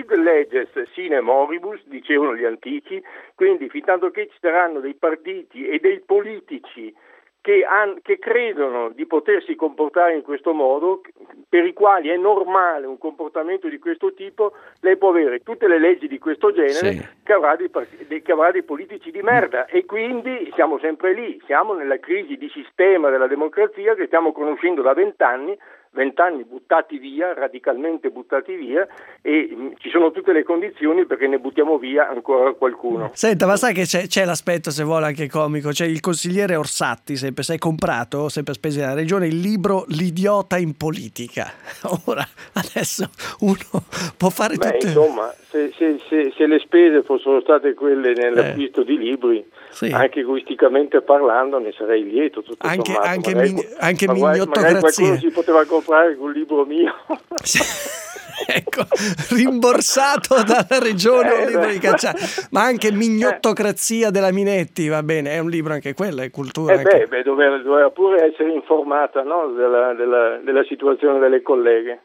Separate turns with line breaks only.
leges sine moribus, dicevano gli antichi, quindi fin tanto che ci saranno dei partiti e dei politici che credono di potersi comportare in questo modo, per i quali è normale un comportamento di questo tipo, lei può avere tutte le leggi di questo genere,
sì,
che avrà dei politici di merda, e quindi siamo sempre lì, siamo nella crisi di sistema della democrazia che stiamo conoscendo da 20 anni buttati via, radicalmente buttati via, e ci sono tutte le condizioni perché ne buttiamo via ancora qualcuno.
Senta, ma sai che c'è l'aspetto, se vuole, anche comico. C'è il consigliere Orsatti, sempre, si è comprato, sempre a spese della regione, il libro L'idiota in politica. Ora, adesso uno può fare tutte...
Insomma, se le spese fossero state quelle nell'acquisto di libri,
sì,
anche egoisticamente parlando, ne sarei lieto, tutto sommato.
anche
magari
mignottocrazia.
qualcuno si poteva comprare quel libro mio.
Ecco, rimborsato dalla regione un libro di Cacciari, ma anche Mignottocrazia della Minetti, va bene, è un libro anche quello, è cultura.
Doveva pure essere informata, no, della situazione delle colleghe.